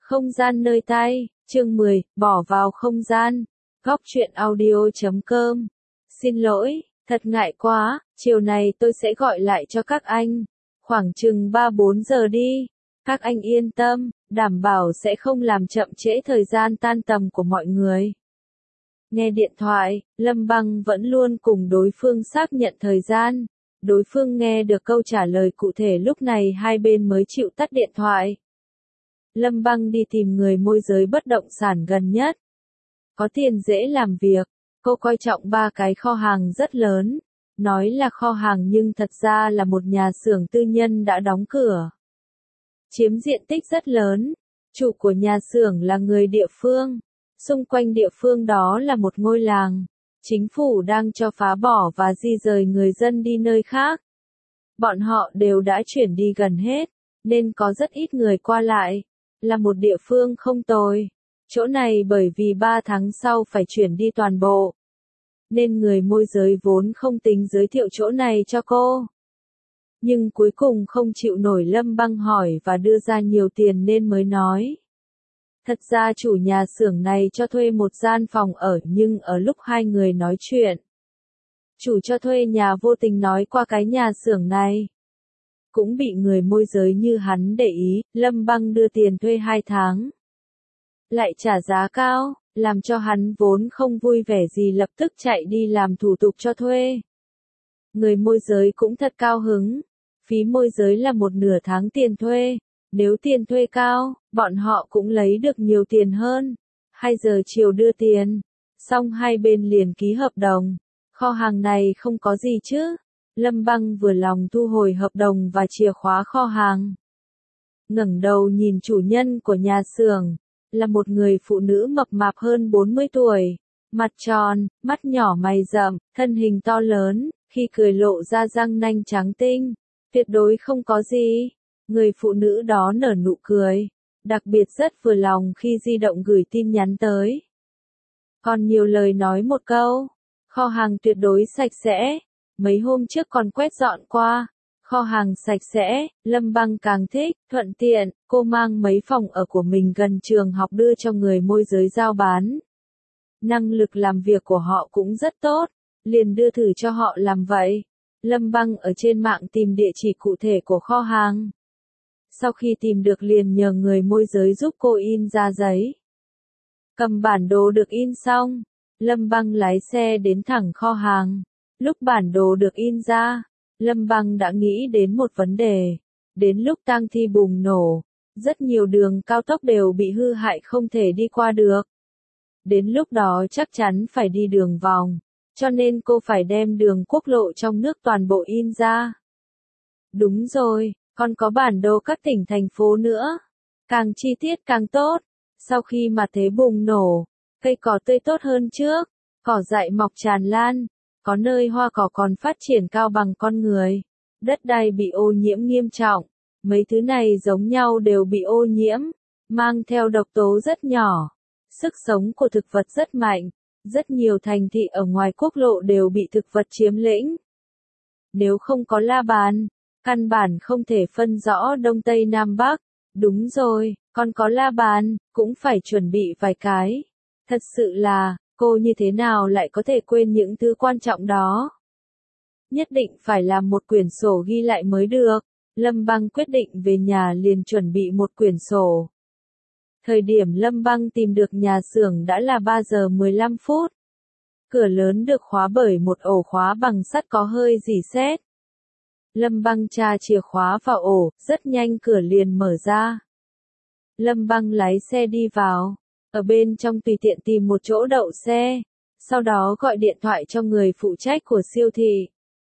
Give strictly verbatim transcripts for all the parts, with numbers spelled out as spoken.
Không gian nơi tay, chương mười, bỏ vào không gian. Góc truyện audio chấm com. Xin lỗi, thật ngại quá, chiều này tôi sẽ gọi lại cho các anh. Khoảng chừng ba bốn giờ đi. Các anh yên tâm, đảm bảo sẽ không làm chậm trễ thời gian tan tầm của mọi người. Nghe điện thoại, Lâm Băng vẫn luôn cùng đối phương xác nhận thời gian. Đối phương nghe được câu trả lời cụ thể lúc này hai bên mới chịu tắt điện thoại. Lâm Băng đi tìm người môi giới bất động sản gần nhất. Có tiền dễ làm việc, cô coi trọng ba cái kho hàng rất lớn. Nói là kho hàng nhưng thật ra là một nhà xưởng tư nhân đã đóng cửa. Chiếm diện tích rất lớn, chủ của nhà xưởng là người địa phương. Xung quanh địa phương đó là một ngôi làng. Chính phủ đang cho phá bỏ và di rời người dân đi nơi khác. Bọn họ đều đã chuyển đi gần hết, nên có rất ít người qua lại. Là một địa phương không tồi. Chỗ này bởi vì ba tháng sau phải chuyển đi toàn bộ. Nên người môi giới vốn không tính giới thiệu chỗ này cho cô. Nhưng cuối cùng không chịu nổi Lâm Băng hỏi và đưa ra nhiều tiền nên mới nói. Thật ra chủ nhà xưởng này cho thuê một gian phòng ở nhưng ở lúc hai người nói chuyện. Chủ cho thuê nhà vô tình nói qua cái nhà xưởng này. Cũng bị người môi giới như hắn để ý, Lâm Băng đưa tiền thuê hai tháng. Lại trả giá cao, làm cho hắn vốn không vui vẻ gì lập tức chạy đi làm thủ tục cho thuê. Người môi giới cũng thật cao hứng. Phí môi giới là một nửa tháng tiền thuê. Nếu tiền thuê cao, bọn họ cũng lấy được nhiều tiền hơn. Hai giờ chiều đưa tiền. Xong hai bên liền ký hợp đồng. Kho hàng này không có gì chứ. Lâm Băng vừa lòng thu hồi hợp đồng và chìa khóa kho hàng. Ngẩng đầu nhìn chủ nhân của nhà xưởng. Là một người phụ nữ mập mạp hơn bốn mươi tuổi. Mặt tròn, mắt nhỏ mày rậm, thân hình to lớn. Khi cười lộ ra răng nanh trắng tinh. Tuyệt đối không có gì. Người phụ nữ đó nở nụ cười. Đặc biệt rất vừa lòng khi di động gửi tin nhắn tới. Còn nhiều lời nói một câu. Kho hàng tuyệt đối sạch sẽ. Mấy hôm trước còn quét dọn qua. Kho hàng sạch sẽ, Lâm Băng càng thích, thuận tiện, cô mang mấy phòng ở của mình gần trường học đưa cho người môi giới giao bán. Năng lực làm việc của họ cũng rất tốt, liền đưa thử cho họ làm vậy. Lâm Băng ở trên mạng tìm địa chỉ cụ thể của kho hàng. Sau khi tìm được liền nhờ người môi giới giúp cô in ra giấy. Cầm bản đồ được in xong, Lâm Băng lái xe đến thẳng kho hàng. Lúc bản đồ được in ra, Lâm Băng đã nghĩ đến một vấn đề. Đến lúc tang thi bùng nổ, rất nhiều đường cao tốc đều bị hư hại không thể đi qua được. Đến lúc đó chắc chắn phải đi đường vòng, cho nên cô phải đem đường quốc lộ trong nước toàn bộ in ra. Đúng rồi, còn có bản đồ các tỉnh thành phố nữa. Càng chi tiết càng tốt. Sau khi mà thế bùng nổ, cây cỏ tươi tốt hơn trước, cỏ dại mọc tràn lan. Có nơi hoa cỏ còn phát triển cao bằng con người. Đất đai bị ô nhiễm nghiêm trọng. Mấy thứ này giống nhau đều bị ô nhiễm, mang theo độc tố rất nhỏ. Sức sống của thực vật rất mạnh. Rất nhiều thành thị ở ngoài quốc lộ đều bị thực vật chiếm lĩnh. Nếu không có la bàn, căn bản không thể phân rõ Đông Tây Nam Bắc. Đúng rồi, còn có la bàn, cũng phải chuẩn bị vài cái. Thật sự là, cô như thế nào lại có thể quên những thứ quan trọng đó? Nhất định phải làm một quyển sổ ghi lại mới được. Lâm Băng quyết định về nhà liền chuẩn bị một quyển sổ. Thời điểm Lâm Băng tìm được nhà xưởng đã là ba giờ mười lăm phút. Cửa lớn được khóa bởi một ổ khóa bằng sắt có hơi rỉ sét. Lâm Băng tra chìa khóa vào ổ, rất nhanh cửa liền mở ra. Lâm Băng lái xe đi vào. Ở bên trong tùy tiện tìm một chỗ đậu xe, sau đó gọi điện thoại cho người phụ trách của siêu thị.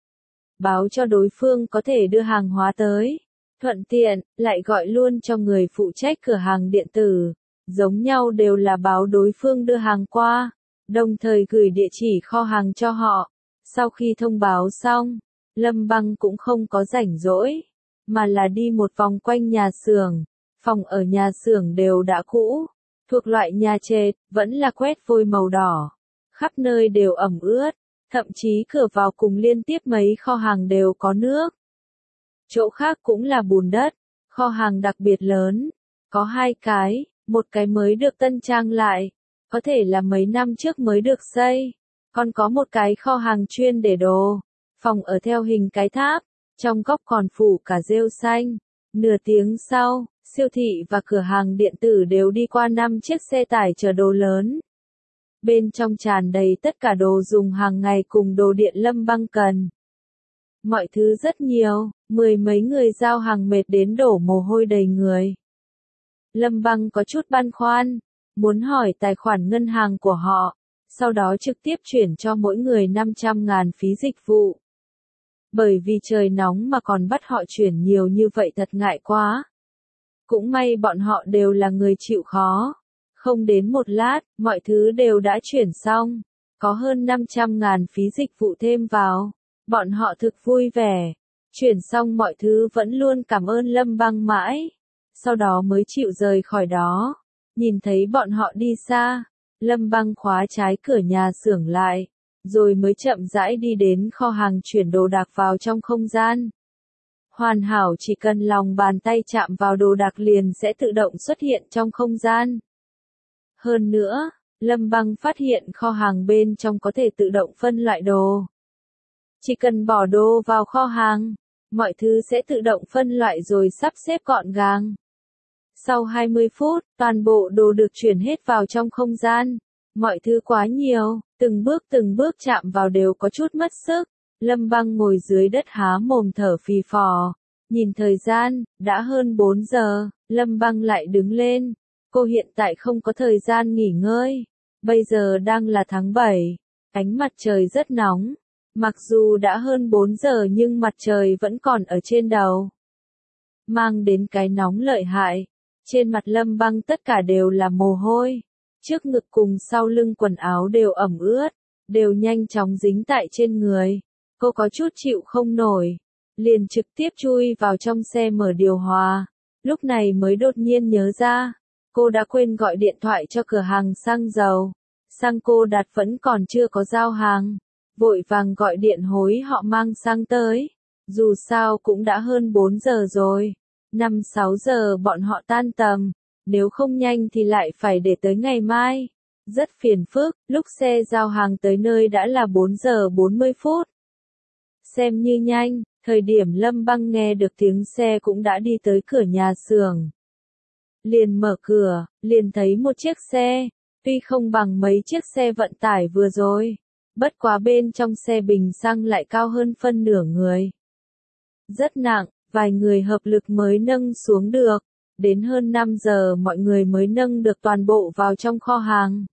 Báo cho đối phương có thể đưa hàng hóa tới. Thuận tiện, lại gọi luôn cho người phụ trách cửa hàng điện tử. Giống nhau đều là báo đối phương đưa hàng qua, đồng thời gửi địa chỉ kho hàng cho họ. Sau khi thông báo xong, Lâm Băng cũng không có rảnh rỗi, mà là đi một vòng quanh nhà xưởng. Phòng ở nhà xưởng đều đã cũ. Thuộc loại nhà trệt, vẫn là quét vôi màu đỏ. Khắp nơi đều ẩm ướt, thậm chí cửa vào cùng liên tiếp mấy kho hàng đều có nước. Chỗ khác cũng là bùn đất, kho hàng đặc biệt lớn, có hai cái, một cái mới được tân trang lại, có thể là mấy năm trước mới được xây. Còn có một cái kho hàng chuyên để đồ, phòng ở theo hình cái tháp, trong góc còn phủ cả rêu xanh. Nửa tiếng sau, siêu thị và cửa hàng điện tử đều đi qua năm chiếc xe tải chở đồ lớn. Bên trong tràn đầy tất cả đồ dùng hàng ngày cùng đồ điện Lâm Băng cần. Mọi thứ rất nhiều, mười mấy người giao hàng mệt đến đổ mồ hôi đầy người. Lâm Băng có chút băn khoăn, muốn hỏi tài khoản ngân hàng của họ, sau đó trực tiếp chuyển cho mỗi người năm trăm ngàn phí dịch vụ. Bởi vì trời nóng mà còn bắt họ chuyển nhiều như vậy thật ngại quá. Cũng may bọn họ đều là người chịu khó. Không đến một lát, mọi thứ đều đã chuyển xong. Có hơn năm trăm ngàn phí dịch vụ thêm vào. Bọn họ thực vui vẻ. Chuyển xong mọi thứ vẫn luôn cảm ơn Lâm Băng mãi. Sau đó mới chịu rời khỏi đó. Nhìn thấy bọn họ đi xa, Lâm Băng khóa trái cửa nhà xưởng lại, rồi mới chậm rãi đi đến kho hàng chuyển đồ đạc vào trong không gian. Hoàn hảo, chỉ cần lòng bàn tay chạm vào đồ đạc liền sẽ tự động xuất hiện trong không gian. Hơn nữa, Lâm Băng phát hiện kho hàng bên trong có thể tự động phân loại đồ. Chỉ cần bỏ đồ vào kho hàng, mọi thứ sẽ tự động phân loại rồi sắp xếp gọn gàng. Sau hai mươi phút, toàn bộ đồ được chuyển hết vào trong không gian. Mọi thứ quá nhiều, từng bước từng bước chạm vào đều có chút mất sức. Lâm Băng ngồi dưới đất há mồm thở phì phò. Nhìn thời gian, đã hơn bốn giờ, Lâm Băng lại đứng lên. Cô hiện tại không có thời gian nghỉ ngơi. Bây giờ đang là tháng bảy, ánh mặt trời rất nóng. Mặc dù đã hơn bốn giờ nhưng mặt trời vẫn còn ở trên đầu. Mang đến cái nóng lợi hại. Trên mặt Lâm Băng tất cả đều là mồ hôi. Trước ngực cùng sau lưng quần áo đều ẩm ướt, đều nhanh chóng dính tại trên người. Cô có chút chịu không nổi, liền trực tiếp chui vào trong xe mở điều hòa. Lúc này mới đột nhiên nhớ ra, cô đã quên gọi điện thoại cho cửa hàng xăng dầu. Xăng cô đặt vẫn còn chưa có giao hàng. Vội vàng gọi điện hối họ mang xăng tới. Dù sao cũng đã hơn bốn giờ rồi. năm sáu giờ bọn họ tan tầm. Nếu không nhanh thì lại phải để tới ngày mai. Rất phiền phức, lúc xe giao hàng tới nơi đã là bốn giờ bốn mươi phút. Xem như nhanh, thời điểm Lâm Băng nghe được tiếng xe cũng đã đi tới cửa nhà xưởng. Liền mở cửa, liền thấy một chiếc xe, tuy không bằng mấy chiếc xe vận tải vừa rồi. Bất quá bên trong xe bình xăng lại cao hơn phân nửa người. Rất nặng, vài người hợp lực mới nâng xuống được. Đến hơn năm giờ mọi người mới nâng được toàn bộ vào trong kho hàng.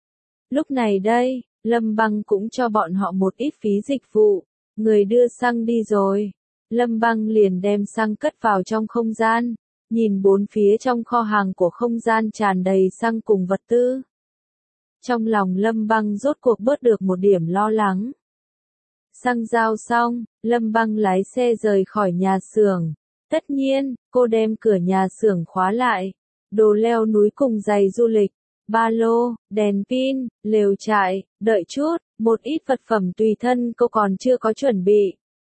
Lúc này đây, Lâm Băng cũng cho bọn họ một ít phí dịch vụ. Người đưa xăng đi rồi. Lâm Băng liền đem xăng cất vào trong không gian. Nhìn bốn phía trong kho hàng của không gian tràn đầy xăng cùng vật tư. Trong lòng Lâm Băng rốt cuộc bớt được một điểm lo lắng. Xăng giao xong, Lâm Băng lái xe rời khỏi nhà xưởng. Tất nhiên, cô đem cửa nhà xưởng khóa lại. Đồ leo núi cùng giày du lịch, ba lô, đèn pin, lều trại, đợi chút, một ít vật phẩm tùy thân cô còn chưa có chuẩn bị.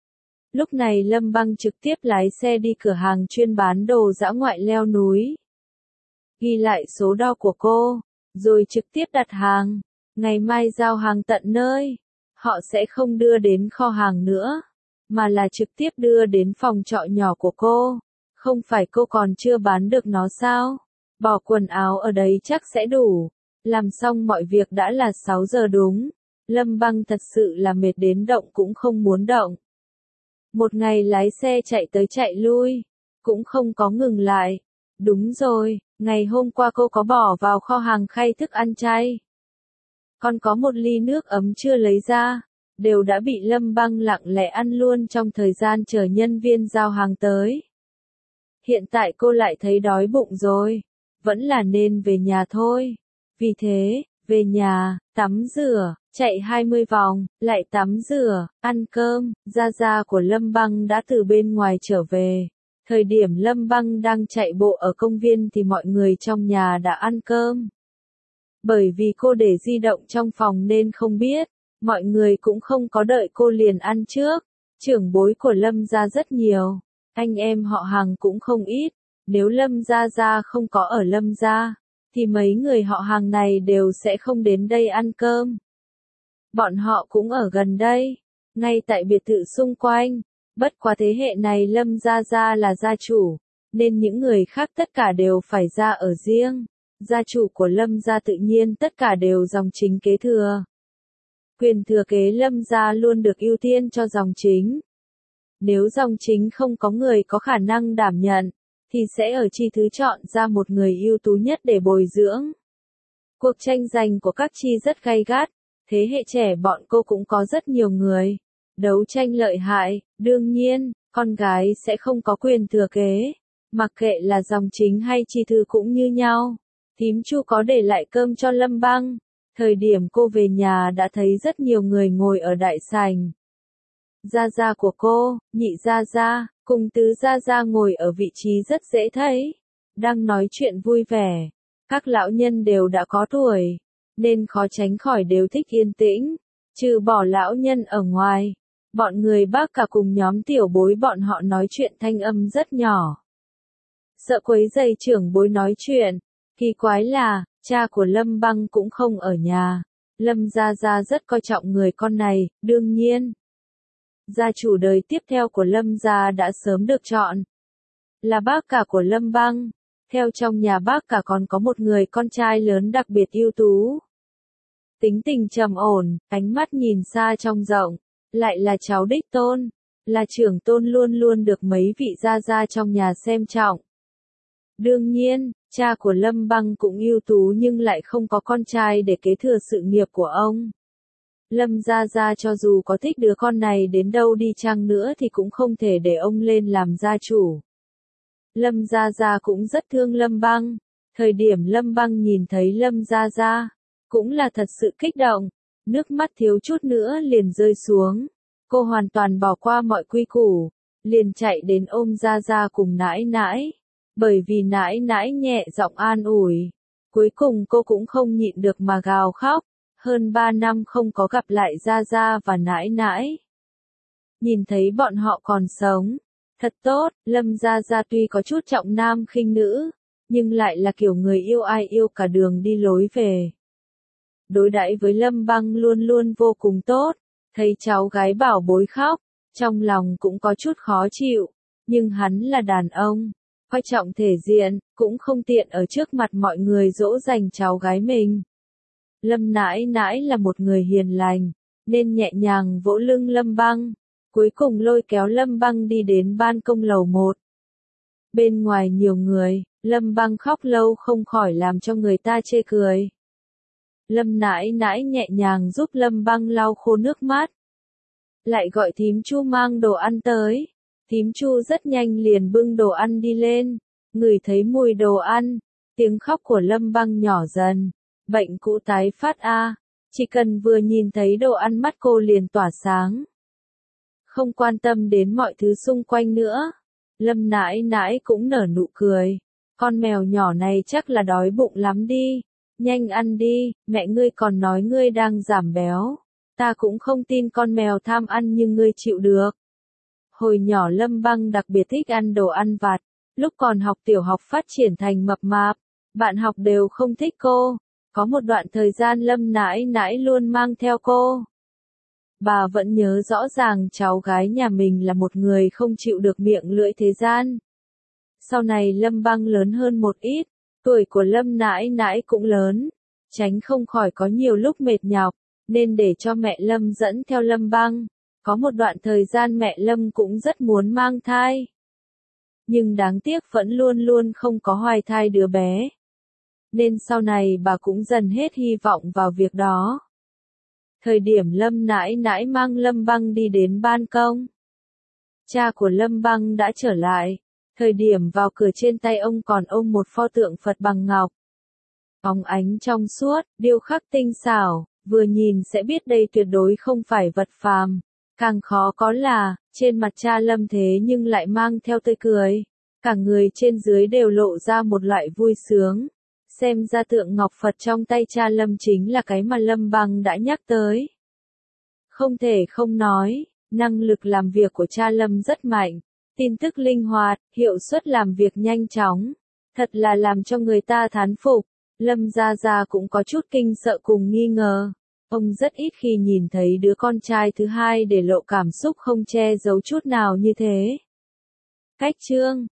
Lúc này Lâm Băng trực tiếp lái xe đi cửa hàng chuyên bán đồ dã ngoại leo núi. Ghi lại số đo của cô, rồi trực tiếp đặt hàng. Ngày mai giao hàng tận nơi. Họ sẽ không đưa đến kho hàng nữa, mà là trực tiếp đưa đến phòng trọ nhỏ của cô. Không phải cô còn chưa bán được nó sao? Bỏ quần áo ở đấy chắc sẽ đủ. Làm xong mọi việc đã là sáu giờ đúng. Lâm Băng thật sự là mệt đến động cũng không muốn động. Một ngày lái xe chạy tới chạy lui, cũng không có ngừng lại. Đúng rồi, ngày hôm qua cô có bỏ vào kho hàng khay thức ăn chay. Còn có một ly nước ấm chưa lấy ra, đều đã bị Lâm Băng lặng lẽ ăn luôn trong thời gian chờ nhân viên giao hàng tới. Hiện tại cô lại thấy đói bụng rồi, vẫn là nên về nhà thôi. Vì thế, về nhà, tắm rửa, chạy hai mươi vòng, lại tắm rửa, ăn cơm. Gia Gia của Lâm Băng đã từ bên ngoài trở về. Thời điểm Lâm Băng đang chạy bộ ở công viên thì mọi người trong nhà đã ăn cơm. Bởi vì cô để di động trong phòng nên không biết, mọi người cũng không có đợi cô liền ăn trước. Trưởng bối của Lâm gia rất nhiều, anh em họ hàng cũng không ít. Nếu Lâm gia gia không có ở Lâm gia, thì mấy người họ hàng này đều sẽ không đến đây ăn cơm. Bọn họ cũng ở gần đây, ngay tại biệt thự xung quanh, bất quá thế hệ này Lâm Gia Gia là gia chủ, nên những người khác tất cả đều phải ra ở riêng. Gia chủ của Lâm Gia tự nhiên tất cả đều dòng chính kế thừa. Quyền thừa kế Lâm Gia luôn được ưu tiên cho dòng chính. Nếu dòng chính không có người có khả năng đảm nhận, thì sẽ ở chi thứ chọn ra một người ưu tú nhất để bồi dưỡng. Cuộc tranh giành của các chi rất gay gắt, thế hệ trẻ bọn cô cũng có rất nhiều người. Đấu tranh lợi hại, đương nhiên, con gái sẽ không có quyền thừa kế. Mặc kệ là dòng chính hay chi thứ cũng như nhau. Thím Chu có để lại cơm cho Lâm Băng. Thời điểm cô về nhà đã thấy rất nhiều người ngồi ở đại sảnh. Gia gia của cô, nhị gia gia, cùng tứ gia gia ngồi ở vị trí rất dễ thấy. Đang nói chuyện vui vẻ. Các lão nhân đều đã có tuổi, nên khó tránh khỏi đều thích yên tĩnh. Trừ bỏ lão nhân ở ngoài, bọn người bác cả cùng nhóm tiểu bối bọn họ nói chuyện thanh âm rất nhỏ. Sợ quấy rầy trưởng bối nói chuyện. Kỳ quái là, cha của Lâm Băng cũng không ở nhà. Lâm Gia Gia rất coi trọng người con này, đương nhiên. Gia chủ đời tiếp theo của Lâm Gia đã sớm được chọn. Là bác cả của Lâm Băng. Theo trong nhà bác cả còn có một người con trai lớn đặc biệt ưu tú. Tính tình trầm ổn, ánh mắt nhìn xa trông rộng. Lại là cháu đích tôn. Là trưởng tôn luôn luôn được mấy vị gia gia trong nhà xem trọng. Đương nhiên, cha của Lâm Băng cũng ưu tú nhưng lại không có con trai để kế thừa sự nghiệp của ông. Lâm Gia Gia cho dù có thích đứa con này đến đâu đi chăng nữa thì cũng không thể để ông lên làm gia chủ. Lâm Gia Gia cũng rất thương Lâm Băng. Thời điểm Lâm Băng nhìn thấy Lâm Gia Gia, cũng là thật sự kích động. Nước mắt thiếu chút nữa liền rơi xuống. Cô hoàn toàn bỏ qua mọi quy củ, liền chạy đến ôm Gia Gia cùng nãi nãi. Bởi vì nãi nãi nhẹ giọng an ủi. Cuối cùng cô cũng không nhịn được mà gào khóc. Hơn ba năm không có gặp lại Gia Gia và nãi nãi. Nhìn thấy bọn họ còn sống. Thật tốt, Lâm Gia Gia tuy có chút trọng nam khinh nữ, nhưng lại là kiểu người yêu ai yêu cả đường đi lối về. Đối đãi với Lâm Băng luôn luôn vô cùng tốt. Thấy cháu gái bảo bối khóc, trong lòng cũng có chút khó chịu. Nhưng hắn là đàn ông, coi trọng thể diện, cũng không tiện ở trước mặt mọi người dỗ dành cháu gái mình. Lâm nãi nãi là một người hiền lành, nên nhẹ nhàng vỗ lưng Lâm Băng, cuối cùng lôi kéo Lâm Băng đi đến ban công lầu một. Bên ngoài nhiều người, Lâm Băng khóc lâu không khỏi làm cho người ta chê cười. Lâm nãi nãi nhẹ nhàng giúp Lâm Băng lau khô nước mắt. Lại gọi thím Chu mang đồ ăn tới. Thím Chu rất nhanh liền bưng đồ ăn đi lên. Ngửi thấy mùi đồ ăn, tiếng khóc của Lâm Băng nhỏ dần. Bệnh cũ tái phát a, chỉ cần vừa nhìn thấy đồ ăn mắt cô liền tỏa sáng. Không quan tâm đến mọi thứ xung quanh nữa. Lâm nãi nãi cũng nở nụ cười. Con mèo nhỏ này chắc là đói bụng lắm đi. Nhanh ăn đi, mẹ ngươi còn nói ngươi đang giảm béo. Ta cũng không tin con mèo tham ăn như ngươi chịu được. Hồi nhỏ Lâm Băng đặc biệt thích ăn đồ ăn vặt. Lúc còn học tiểu học phát triển thành mập mạp. Bạn học đều không thích cô. Có một đoạn thời gian Lâm nãi nãi luôn mang theo cô. Bà vẫn nhớ rõ ràng cháu gái nhà mình là một người không chịu được miệng lưỡi thế gian. Sau này Lâm Băng lớn hơn một ít, tuổi của Lâm nãi nãi cũng lớn, tránh không khỏi có nhiều lúc mệt nhọc, nên để cho mẹ Lâm dẫn theo Lâm Băng. Có một đoạn thời gian mẹ Lâm cũng rất muốn mang thai. Nhưng đáng tiếc vẫn luôn luôn không có hoài thai đứa bé. Nên sau này bà cũng dần hết hy vọng vào việc đó. Thời điểm Lâm nãi nãi mang Lâm Băng đi đến ban công. Cha của Lâm Băng đã trở lại. Thời điểm vào cửa trên tay ông còn ôm một pho tượng Phật bằng ngọc. Óng ánh trong suốt, điêu khắc tinh xảo, vừa nhìn sẽ biết đây tuyệt đối không phải vật phàm. Càng khó có là, trên mặt cha Lâm thế nhưng lại mang theo tươi cười. Cả người trên dưới đều lộ ra một loại vui sướng. Xem ra tượng ngọc Phật trong tay cha Lâm chính là cái mà Lâm Băng đã nhắc tới. Không thể không nói, năng lực làm việc của cha Lâm rất mạnh. Tin tức linh hoạt, hiệu suất làm việc nhanh chóng. Thật là làm cho người ta thán phục. Lâm Gia Gia cũng có chút kinh sợ cùng nghi ngờ. Ông rất ít khi nhìn thấy đứa con trai thứ hai để lộ cảm xúc không che giấu chút nào như thế. Cách chương